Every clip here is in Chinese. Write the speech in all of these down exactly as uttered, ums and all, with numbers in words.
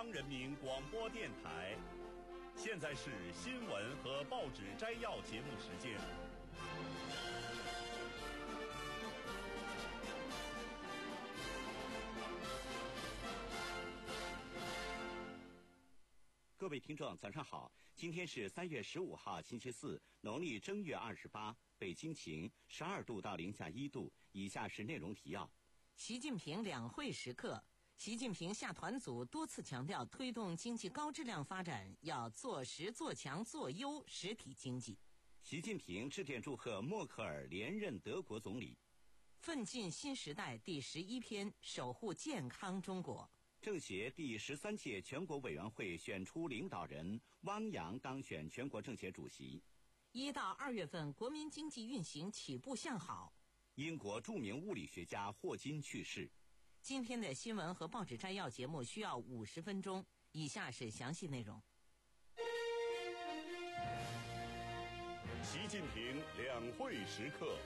央人民广播电台。现在是新闻和报纸摘要节目时间。 各位听众早上好，今天是三月十五号星期四，农历正月二十八，北京晴，十二度到零下一度。以下是内容提要。 习近平两会时刻，习近平下团组多次强调，推动经济高质量发展要做实做强做优实体经济。 习近平致电祝贺默克尔连任德国总理。 奋进新时代第十一篇，守护健康中国。 政协第十三届全国委员会选出领导人，汪洋当选全国政协主席。 一到二月份国民经济运行起步向好。 英国著名物理学家霍金去世。 今天的新闻和报纸摘要节目需要五十分钟，以下是详细内容。 习近平两会时刻。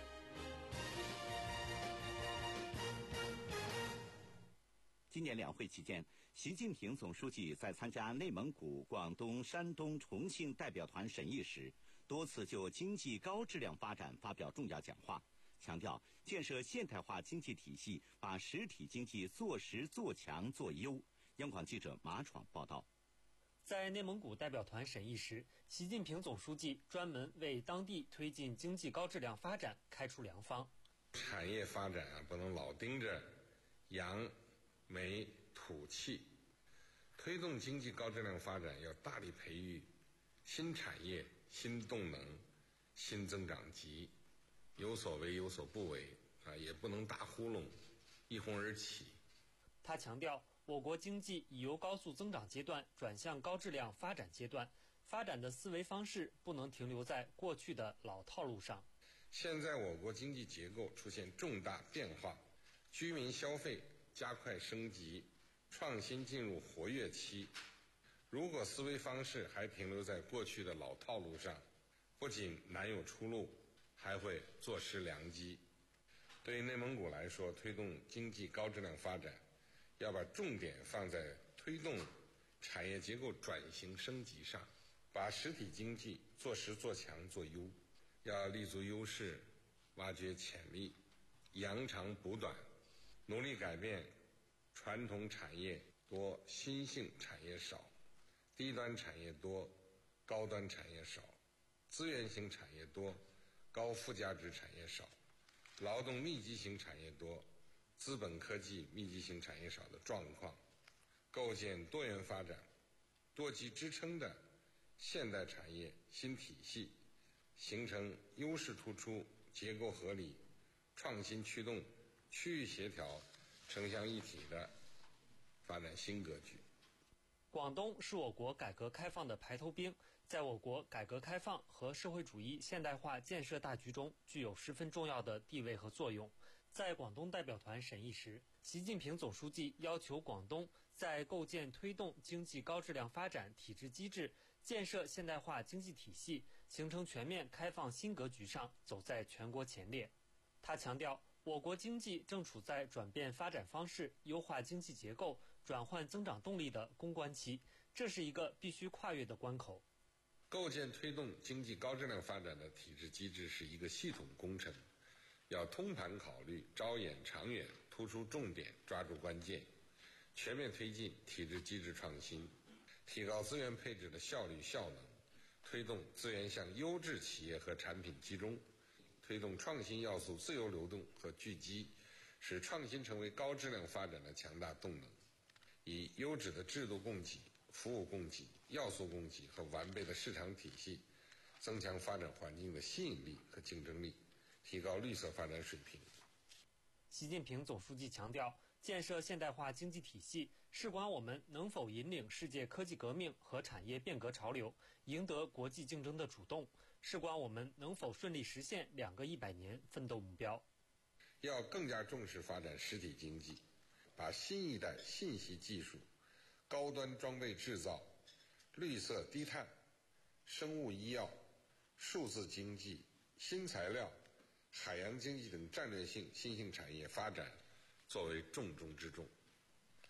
今年两会期间，习近平总书记在参加内蒙古、广东、山东、重庆代表团审议时，多次就经济高质量发展发表重要讲话，强调建设现代化经济体系，把实体经济做实做强做优。央广记者马闯报道。 在内蒙古代表团审议时，习近平总书记专门为当地推进经济高质量发展开出良方。 产业发展啊，不能老盯着洋煤土气，推动经济高质量发展要大力培育新产业、新动能、新增长极，有所为有所不为啊，也不能打呼噜一哄而起。 他强调，我国经济已由高速增长阶段转向高质量发展阶段，发展的思维方式不能停留在过去的老套路上。 现在我国经济结构出现重大变化，居民消费加快升级，创新进入活跃期。如果思维方式还停留在过去的老套路上，不仅难有出路，还会坐失良机。对于内蒙古来说，推动经济高质量发展，要把重点放在推动产业结构转型升级上，把实体经济做实做强做优，要立足优势，挖掘潜力，扬长补短，努力改变传统产业多、新兴产业少，低端产业多、高端产业少，资源型产业多、高附加值产业少，劳动密集型产业多、资本科技密集型产业少的状况，构建多元发展、多极支撑的现代产业新体系，形成优势突出、结构合理、创新驱动、区域协调、城乡一体的发展新格局。 广东是我国改革开放的排头兵，在我国改革开放和社会主义现代化建设大局中具有十分重要的地位和作用。在广东代表团审议时，习近平总书记要求广东在构建推动经济高质量发展体制机制、建设现代化经济体系、形成全面开放新格局上走在全国前列。他强调，我国经济正处在转变发展方式、优化经济结构、转换增长动力的攻关期，这是一个必须跨越的关口。 构建推动经济高质量发展的体制机制是一个系统工程，要通盘考虑、着眼长远、突出重点、抓住关键，全面推进体制机制创新，提高资源配置的效率效能，推动资源向优质企业和产品集中，推动创新要素自由流动和聚集，使创新成为高质量发展的强大动能，以优质的制度供给、服务供给、要素供给和完备的市场体系，增强发展环境的吸引力和竞争力，提高绿色发展水平。 习近平总书记强调，建设现代化经济体系事关我们能否引领世界科技革命和产业变革潮流，赢得国际竞争的主动，事关我们能否顺利实现两个一百年奋斗目标。 要更加重视发展实体经济，把新一代信息技术、高端装备制造、绿色低碳、生物医药、数字经济、新材料、海洋经济等战略性新兴产业发展作为重中之重，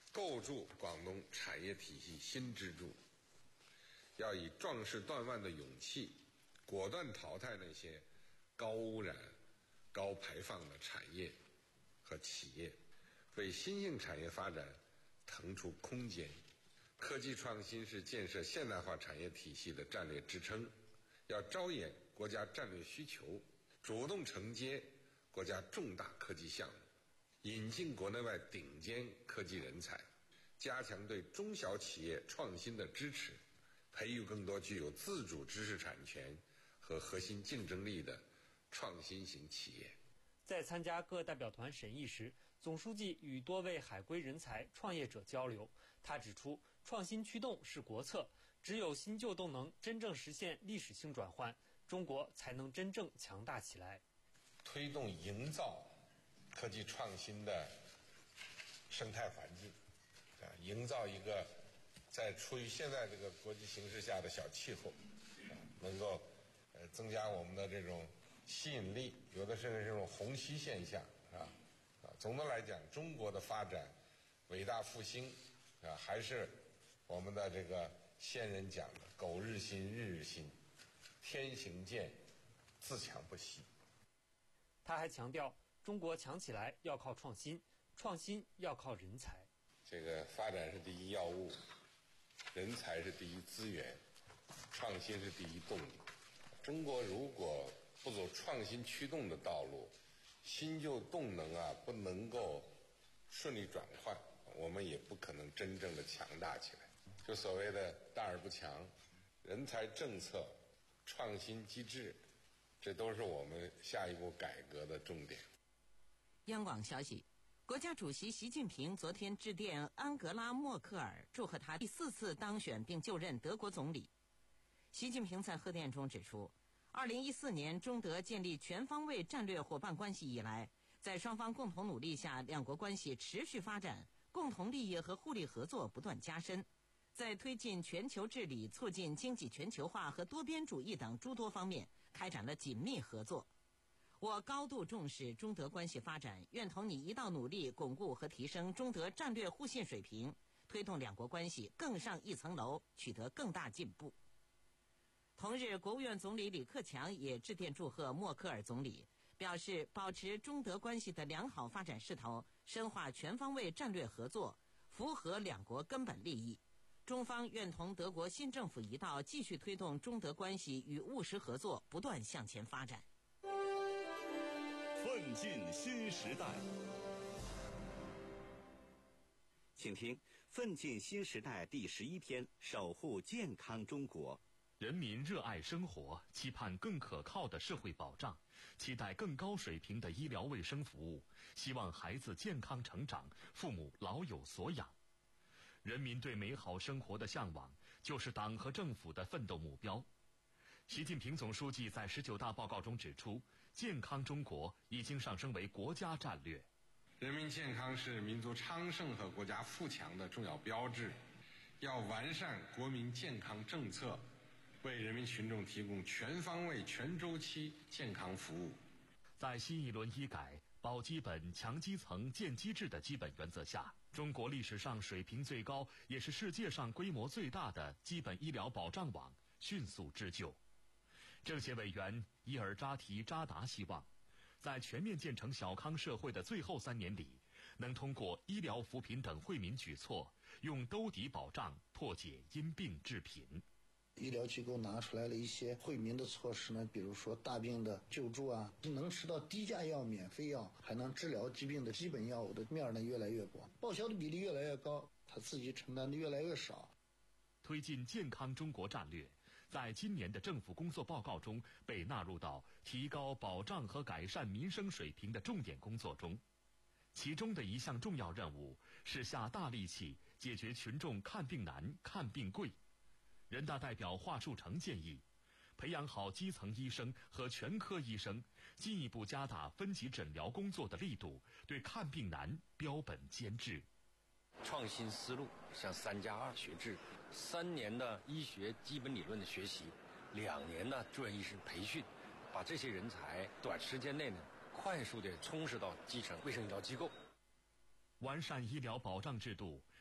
构筑广东产业体系新支柱，要以壮士断腕的勇气，果断淘汰那些高污染、高排放的产业和企业，为新兴产业发展腾出空间。科技创新是建设现代化产业体系的战略支撑，要着眼国家战略需求，主动承接国家重大科技项目，引进国内外顶尖科技人才，加强对中小企业创新的支持，培育更多具有自主知识产权和核心竞争力的创新型企业。 在参加各代表团审议时，总书记与多位海归人才创业者交流。他指出，创新驱动是国策，只有新旧动能真正实现历史性转换，中国才能真正强大起来。 推动营造科技创新的生态环境，啊，营造一个在处于现在这个国际形势下的小气候，啊，能够呃增加我们的这种吸引力，有的甚至这种虹吸现象，啊啊，总的来讲，中国的发展伟大复兴啊，还是我们的这个先人讲的“苟日新，日日新，天行健，自强不息”。 他还强调，中国强起来要靠创新，创新要靠人才。 这个发展是第一要务，人才是第一资源，创新是第一动力。中国如果不走创新驱动的道路，新旧动能啊不能够顺利转换，我们也不可能真正的强大起来。就所谓的大而不强，人才政策、创新机制，这都是我们下一步改革的重点。 央广消息，国家主席习近平昨天致电安格拉·默克尔，祝贺他第四次当选并就任德国总理。习近平在贺电中指出，二零一四年中德建立全方位战略伙伴关系以来，在双方共同努力下，两国关系持续发展，共同利益和互利合作不断加深，在推进全球治理、促进经济全球化和多边主义等诸多方面开展了紧密合作。我高度重视中德关系发展，愿同你一道努力，巩固和提升中德战略互信水平，推动两国关系更上一层楼，取得更大进步。同日，国务院总理李克强也致电祝贺默克尔总理，表示保持中德关系的良好发展势头，深化全方位战略合作，符合两国根本利益。中方愿同德国新政府一道，继续推动中德关系与务实合作不断向前发展。 奋进新时代， 请听《奋进新时代》第十一篇：守护健康中国。 人民热爱生活，期盼更可靠的社会保障，期待更高水平的医疗卫生服务，希望孩子健康成长，父母老有所养。人民对美好生活的向往，就是党和政府的奋斗目标。习近平总书记在十九大报告中指出，健康中国已经上升为国家战略。 人民健康是民族昌盛和国家富强的重要标志，要完善国民健康政策，为人民群众提供全方位、全周期健康服务。 在新一轮医改、保基本、强基层、建机制的基本原则下，中国历史上水平最高，也是世界上规模最大的基本医疗保障网迅速织就。政协委员伊尔扎提扎达希望，在全面建成小康社会的最后三年里，能通过医疗扶贫等惠民举措，用兜底保障破解因病致贫。 医疗机构拿出来了一些惠民的措施呢，比如说大病的救助啊，能吃到低价药、免费药，还能治疗疾病的基本药物的面呢越来越广，报销的比例越来越高，他自己承担的越来越少。 推进健康中国战略，在今年的政府工作报告中被纳入到提高保障和改善民生水平的重点工作中。其中的一项重要任务是下大力气解决群众看病难、看病贵。人大代表华树成建议，培养好基层医生和全科医生，进一步加大分级诊疗工作的力度，对看病难标本兼治。 创新思路，像三加二学制，三年的医学基本理论的学习，两年的住院医师培训，把这些人才短时间内呢，快速地充实到基层卫生医疗机构。 完善医疗保障制度，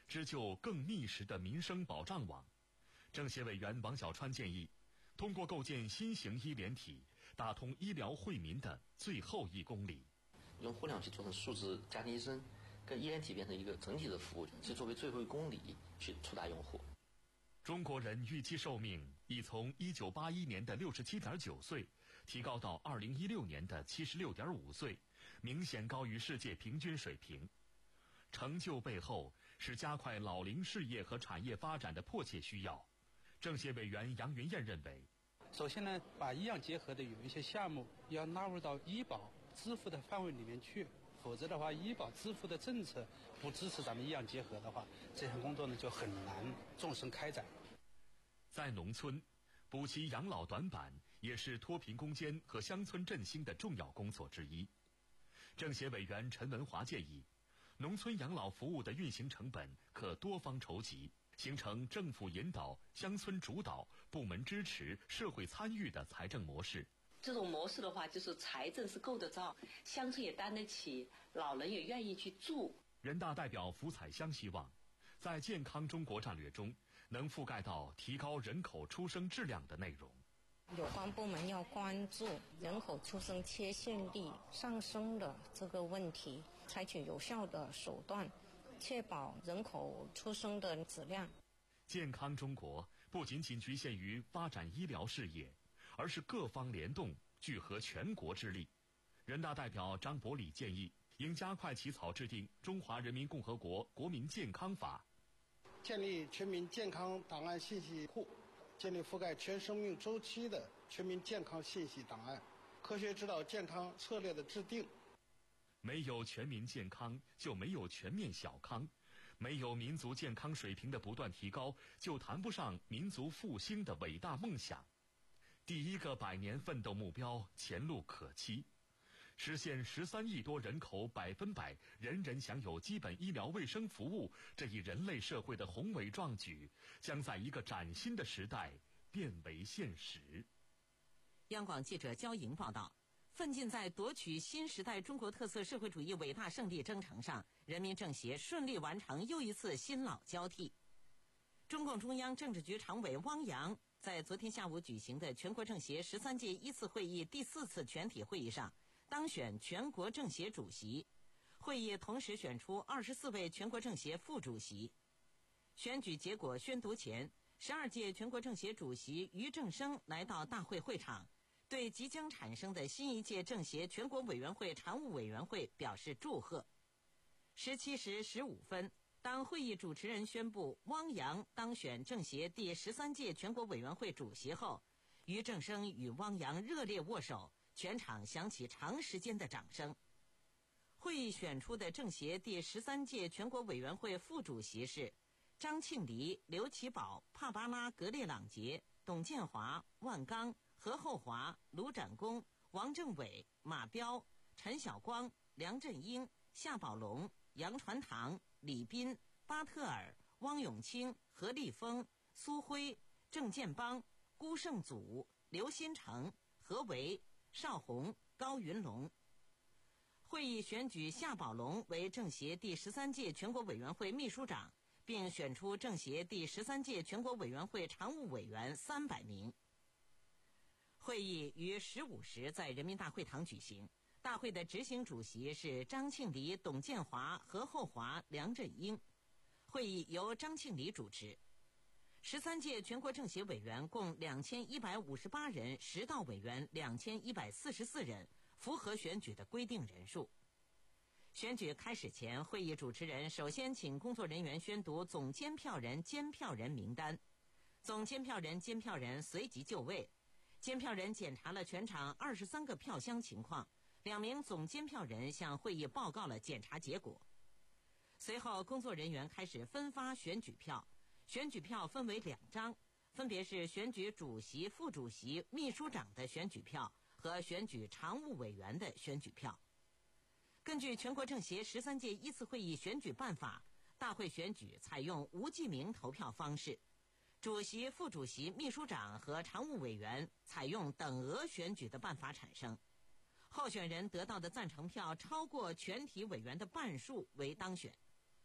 织就更密实的民生保障网。政协委员王小川建议，通过构建新型医联体，打通医疗惠民的最后一公里。 用互联网去做成数字家庭医生，跟医联体变成一个整体的服务，是作为最后一公里去触达用户。 中国人预期寿命已从一九八一年的六十七点九岁提高到二零一六年的七十六点五岁，明显高于世界平均水平。成就背后是加快老龄事业和产业发展的迫切需要。政协委员杨云燕认为， 首先呢，把医养结合的有一些项目要纳入到医保支付的范围里面去，否则的话，医保支付的政策不支持咱们医养结合的话，这项工作呢就很难纵深开展。 在农村，补齐养老短板也是脱贫攻坚和乡村振兴的重要工作之一。政协委员陈文华建议，农村养老服务的运行成本可多方筹集，形成政府引导、乡村主导、部门支持、社会参与的财政模式。 这种模式的话，就是财政是够得着，乡村也担得起，老人也愿意去住。 人大代表福彩香希望，在健康中国战略中，能覆盖到提高人口出生质量的内容。 有关部门要关注人口出生缺陷率上升的这个问题，采取有效的手段，确保人口出生的质量。 健康中国不仅仅局限于发展医疗事业，而是各方联动，聚合全国之力。人大代表张伯礼建议，应加快起草制定《中华人民共和国国民健康法》， 建立全民健康档案信息库，建立覆盖全生命周期的全民健康信息档案，科学指导健康策略的制定。 没有全民健康，就没有全面小康；没有民族健康水平的不断提高，就谈不上民族复兴的伟大梦想。第一个百年奋斗目标前路可期，实现十三亿多人口百分百人人享有基本医疗卫生服务这一人类社会的宏伟壮举，将在一个崭新的时代变为现实。 央广记者焦莹报道，奋进在夺取新时代中国特色社会主义伟大胜利征程上，人民政协顺利完成又一次新老交替。中共中央政治局常委汪洋在昨天下午举行的全国政协十三届一次会议第四次全体会议上当选全国政协主席，会议同时选出二十四位全国政协副主席。选举结果宣读前，十二届全国政协主席俞正声来到大会会场，对即将产生的新一届政协全国委员会常务委员会表示祝贺。十七时十五分，当会议主持人宣布汪洋当选政协第十三届全国委员会主席后，俞正声与汪洋热烈握手，全场响起长时间的掌声。会议选出的政协第十三届全国委员会副主席是张庆黎、刘奇葆、帕巴拉·格列朗杰、董建华、万钢、何厚华、卢展功、王政委、马彪、陈晓光、梁振英、夏宝龙、杨传堂、李斌、巴特尔、汪永清、何立峰、苏辉、郑建邦、辜胜祖、刘新成、何为、邵宏、高云龙。会议选举夏宝龙为政协第十三届全国委员会秘书长，并选出政协第十三届全国委员会常务委员三百名。会议于十五时在人民大会堂举行。大会的执行主席是张庆黎、董建华、何厚华、梁振英。会议由张庆黎主持。十三届全国政协委员共两千一百五十八人，实道委员两千一百四十四人，符合选举的规定人数。选举开始前，会议主持人首先请工作人员宣读总监票人、监票人名单，总监票人、监票人随即就位。监票人检查了全场二十三个票箱情况，两名总监票人向会议报告了检查结果。随后，工作人员开始分发选举票，选举票分为两张，分别是选举主席、副主席、秘书长的选举票和选举常务委员的选举票。根据全国政协十三届一次会议选举办法，大会选举采用无记名投票方式，主席、副主席、秘书长和常务委员采用等额选举的办法产生。候选人得到的赞成票超过全体委员的半数为当选。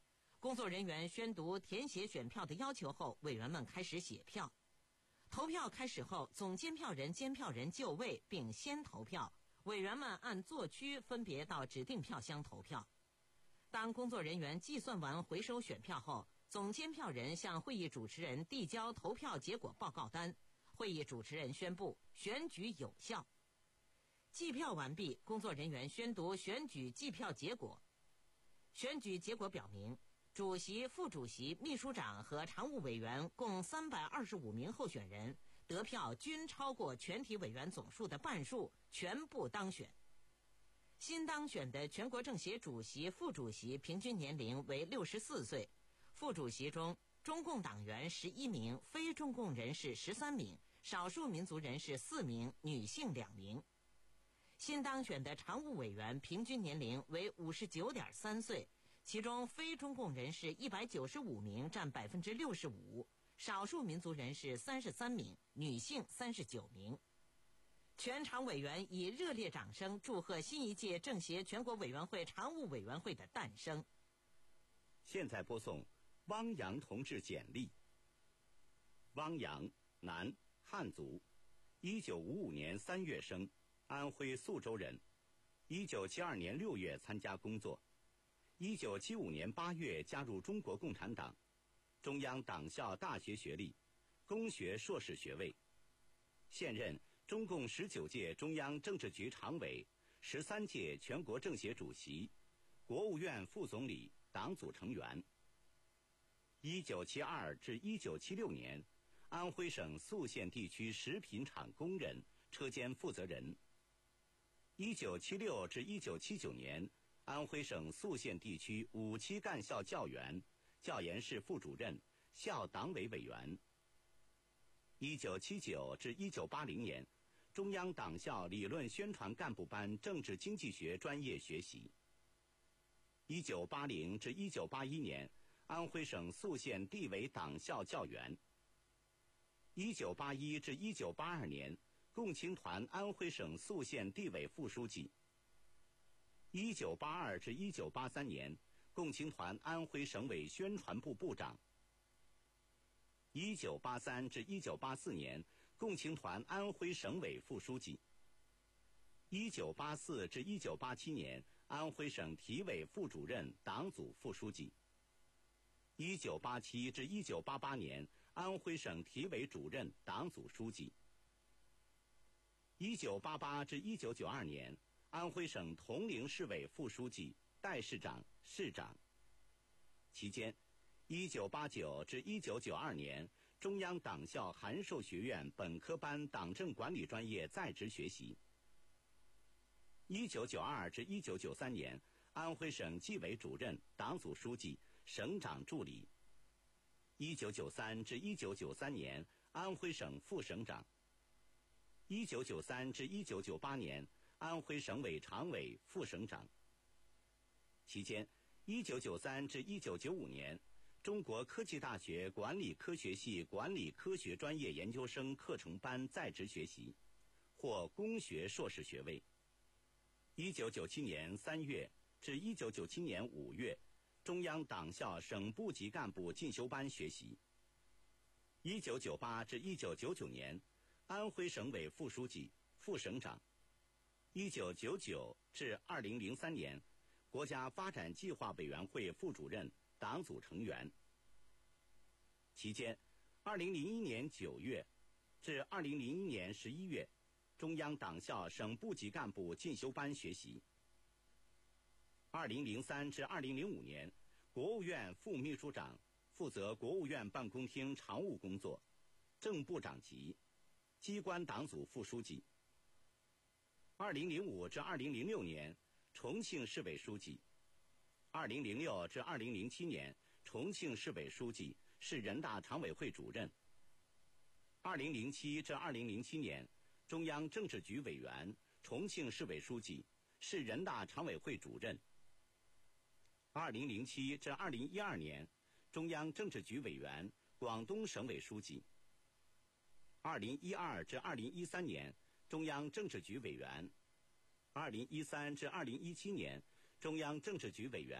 工作人员宣读填写选票的要求后，委员们开始写票。投票开始后，总监票人、监票人就位并先投票，委员们按座区分别到指定票箱投票。当工作人员计算完回收选票后，总监票人向会议主持人递交投票结果报告单，会议主持人宣布选举有效。计票完毕，工作人员宣读选举计票结果。选举结果表明，主席、副主席、秘书长和常务委员共三百二十五名候选人，得票均超过全体委员总数的半数，全部当选。新当选的全国政协主席、副主席平均年龄为六十四岁，副主席中中共党员十一名，非中共人士十三名，少数民族人士四名，女性两名。新当选的常务委员平均年龄为五十九点三岁，其中非中共人士一百九十五名，占百分之六十五，少数民族人士三十三名，女性三十九名。全常委员以热烈掌声祝贺新一届政协全国委员会常务委员会的诞生。 现在播送汪洋同志简历。汪洋，男，汉族，一九五五年三月生，安徽宿州人。一九七二年六月参加工作。一九七五年八月加入中国共产党，中央党校大学学历，工学硕士学位。现任中共十九届中央政治局常委，十三届全国政协主席，国务院副总理，党组成员。一九七二至一九七六年，安徽省宿县地区食品厂工人，车间负责人。一九七六至一九七九年，安徽省宿县地区五期干校教员，教研室副主任，校党委委员。一九七九至一九八零年，中央党校理论宣传干部班政治经济学专业学习。一九八零至一九八一年，安徽省宿县地委党校教员。一九八一至一九八二年，共青团安徽省宿县地委副书记。一九八二至一九八三年，共青团安徽省委宣传部部长。一九八三至一九八四年，共青团安徽省委副书记。一九八四至一九八七年，安徽省体委副主任、党组副书记。一九八七至一九八八年，安徽省体委主任、党组书记。一九八八至一九九二年，安徽省铜陵市委副书记、代市长、市长。期间，一九八九至一九九二年，中央党校函授学院本科班党政管理专业在职学习。一九九二至一九九三年，安徽省纪委主任、党组书记、省长助理。一九九三至一九九三年，安徽省副省长。一九九三至一九九八年，安徽省委常委、副省长。期间，一九九三至一九九五年，中国科技大学管理科学系管理科学专业研究生课程班在职学习，获工学硕士学位。一九九七年三月至一九九七年五月，中央党校省部级干部进修班学习。一九九八至一九九九年，安徽省委副书记、副省长。一九九九至二零零三年，国家发展计划委员会副主任、党组成员。期间，二零零一年九月至二零零一年十一月，中央党校省部级干部进修班学习。二零零三至二零零五年，国务院副秘书长，负责国务院办公厅常务工作，正部长级，机关党组副书记。二零零五至二零零六年，重庆市委书记。二零零六至二零零七年，重庆市委书记，市人大常委会主任。二零零七至二零零七年，中央政治局委员，重庆市委书记，市人大常委会主任。二零零七至二零一二年，中央政治局委员，广东省委书记。二零一二至二零一三年，中央政治局委员。二零一三至二零一七年，中央政治局委员，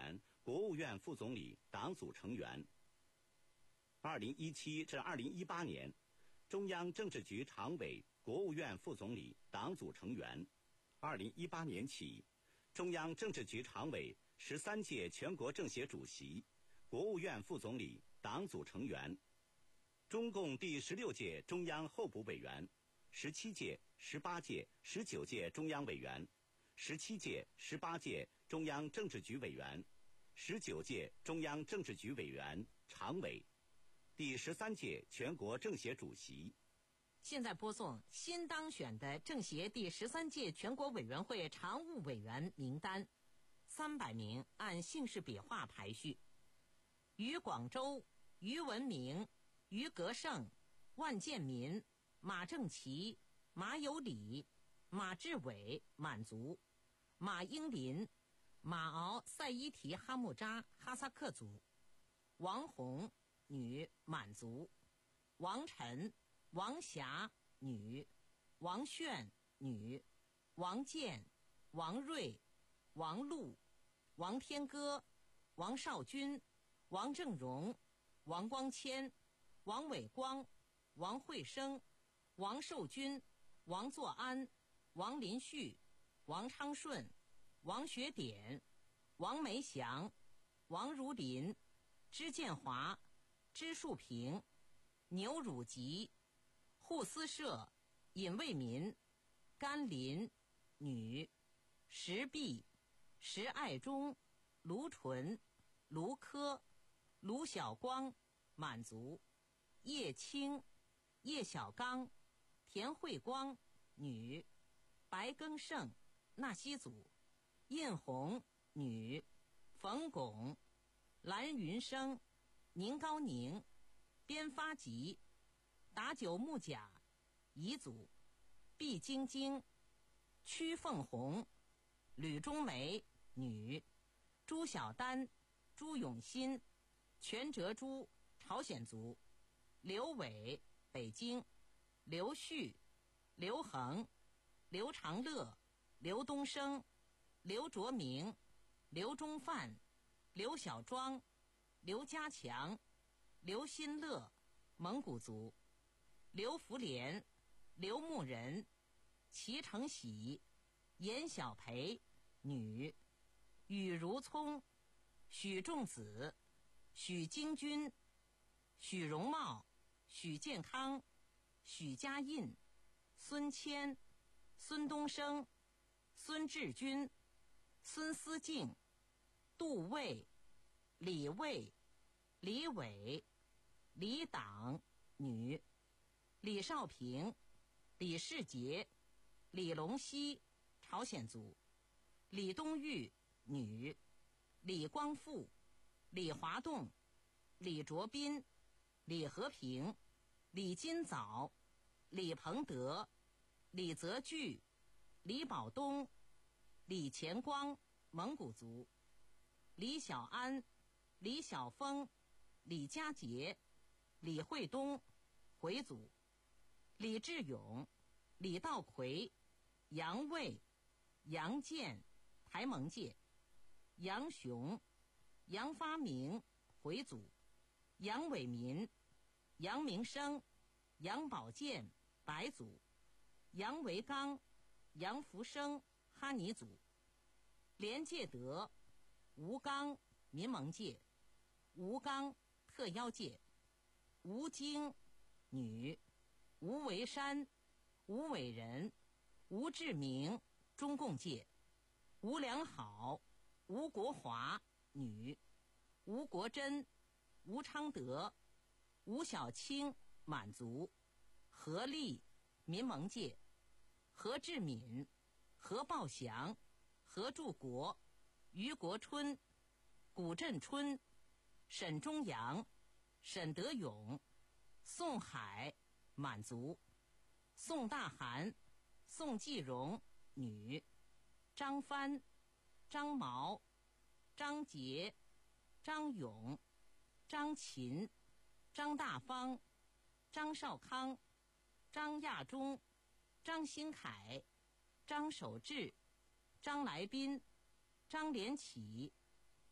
国务院副总理、党组成员。二零一七至二零一八年，中央政治局常委、国务院副总理、党组成员。二零一八年起，中央政治局常委、十三届全国政协主席、国务院副总理、党组成员。中共第十六届中央候补委员，十七届、十八届、十九届中央委员，十七届、十八届中央政治局委员，十九届中央政治局委员、常委，第十三届全国政协主席。 现在播送新当选的政协第十三届全国委员会常务委员名单，三百名按姓氏笔画排序：于广州、于文明、于格胜、万建民、马正奇、马有礼、马志伟满族，马英林、马敖赛伊提哈木扎哈萨克族，王红女满族，王晨、王霞女，王炫女，王建、王瑞、王璐、王天歌、王少军、王正荣、王光谦、王伟光、王慧生、王寿军、王作安、王林旭、王昌顺、王学典、王梅祥、王如林、支建华、支树平、牛汝吉、扈思社、尹卫民、甘霖女，石壁、石爱忠、卢纯、卢科、卢晓光满族，叶青、叶小刚、田慧光女，白庚胜纳西族，印红女，冯巩、蓝云生、宁高宁、边发吉、达九木甲彝族，毕晶晶、屈凤红、吕中梅女，朱小丹、朱永新、全哲珠朝鲜族，刘伟北京，刘旭、刘恒、刘长乐、刘东升、刘卓明、刘忠范、刘小庄、刘家强、刘新乐蒙古族，刘福莲、刘牧仁、齐成喜、严小培女，宇如聪、许仲子、许京军、许荣茂、许健康、许家印、孙谦、孙东升、孙志军、孙思静、杜卫、李卫、李伟、李党女，李少平、李世杰、李龙溪朝鲜族，李东玉女，李光复、李华栋、李卓斌、李和平、李金早、李鹏德、李泽钜、李宝东、李乾光蒙古族，李小安、李晓峰、李家杰、李惠东回族，李志勇、李道奎、杨卫、杨建台蒙界，杨雄、杨发明回族，杨伟民、杨明生、杨宝健白族，杨维刚、杨福生哈尼族，连介德、吴刚民盟界，吴刚特邀界，吴京女，吴维山、吴伟仁、吴志明中共界，吴良好、吴国华女，吴国珍、吴昌德、吴小清满族，何立民盟界，何志敏、何报祥、何柱国、于国春、古振春、沈忠阳、沈德勇、宋海满族，宋大涵、宋继荣女，张帆、张毛、张杰、张勇、张琴、张大方、张少康、张亚中、张新凯、张守志、张来宾、张连起、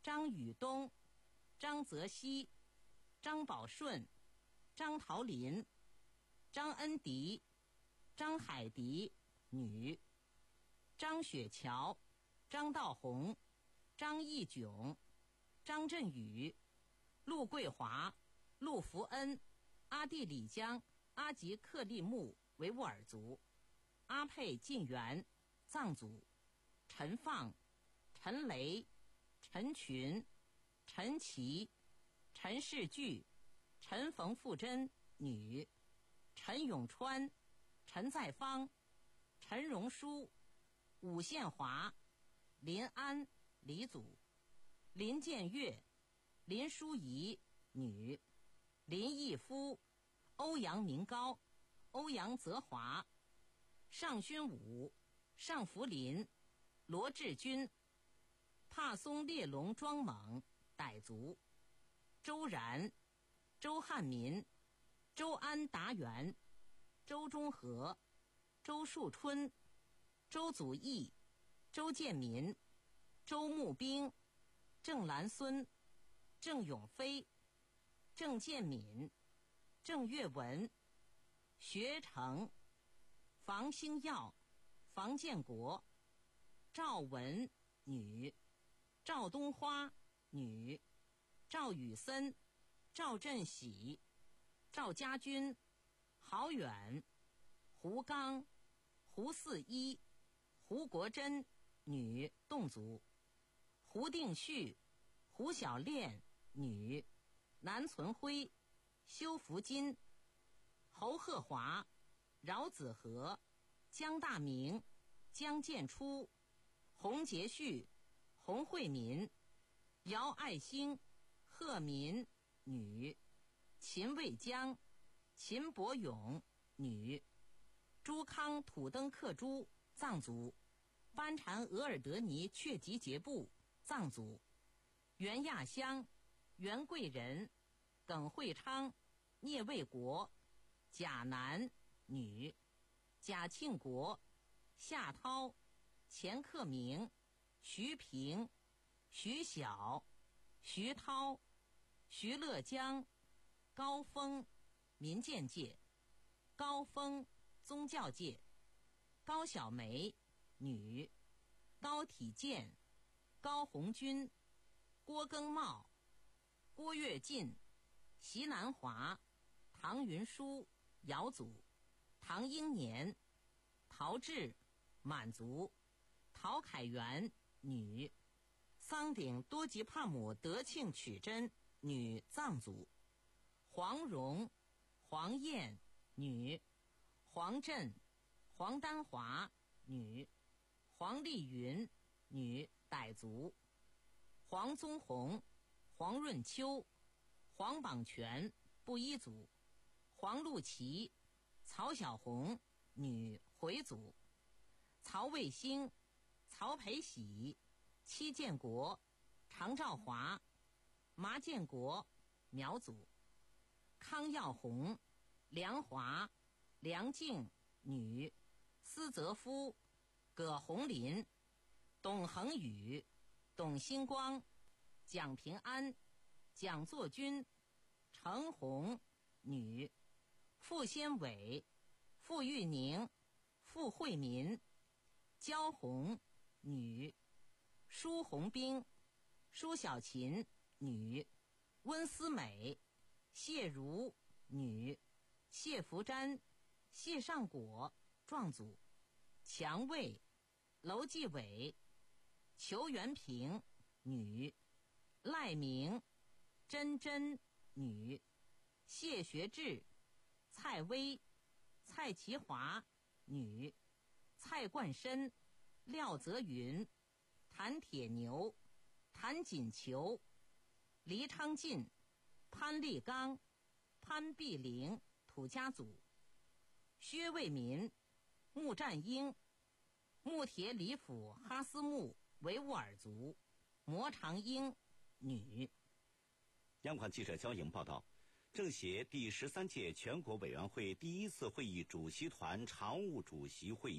张宇东、张泽熙、张宝顺、张桃林、张恩迪、张海迪，女；张雪桥、张道红、张义炯、张振宇、陆桂华、陆福恩、阿地里江、阿吉克利木维吾尔族；阿佩晋元藏族；陈放、陈雷、陈群、陈琦、陈世巨、陈冯富珍，女；陈永川、陈在芳、陈荣书、武宪华、林安，黎族；林建岳、林淑仪，女；林毅夫、欧阳明高、欧阳泽华、尚勋武、尚福林、罗志军、帕松列龙庄猛，傣族；周然、周汉民、周安达元、周中和、周树春、周祖义、周建民、周木兵、郑兰孙、郑永飞、郑建敏、郑月文、学成、房兴耀、房建国、赵文，女；赵东花，女；赵宇森、赵振喜、赵家军、郝远、胡刚、胡四一、胡国珍，女，侗族；胡定旭、胡小练，女；南存辉、修福金、侯鹤华、饶子和、江大明、江建初、洪杰旭、洪惠民、姚爱兴、贺民，女；秦卫江、秦伯勇，女；朱康土登克珠，藏族；班禅额尔德尼确吉杰布，藏族；袁亚香、袁贵仁、耿惠昌、聂卫国、贾南，女；贾庆国、夏涛、钱克明、徐平、徐晓、徐涛、徐乐江、高峰，民间界；高峰，宗教界；高小梅，女；高体健、高红军、郭更茂、郭跃进、席南华、唐云舒，瑶族；唐英年、陶志，满族；陶凯元，女；桑顶多吉帕姆德庆曲珍，女，藏族；黄蓉、黄燕，女；黄振、黄丹华，女；黄丽云，女，傣族；黄宗红、黄润秋、黄榜全，布依族；黄露琪、曹小红，女，回族；曹卫星、曹培喜、戚建国、常兆华、麻建国，苗族；康耀红、梁华、梁静，女；司泽夫、葛红林、董恒宇、董星光、蒋平安、蒋作军、程红，女；傅先伟、傅玉宁、傅慧民、焦红，女；舒红兵、舒小琴，女；温思美、谢如，女；谢福瞻、谢尚果，壮族；强卫、娄继伟、裘元平，女；赖明、真真，女；谢学志、蔡薇、蔡其华，女；蔡冠深、廖泽云、谭铁牛、谭锦球、黎昌进、潘立刚、潘碧玲，土家族；薛卫民、穆占英、穆铁里甫哈斯木，维吾尔族；摩长英，女。 央广记者焦莹报道，政协第十三届全国委员会第一次会议主席团常务主席会议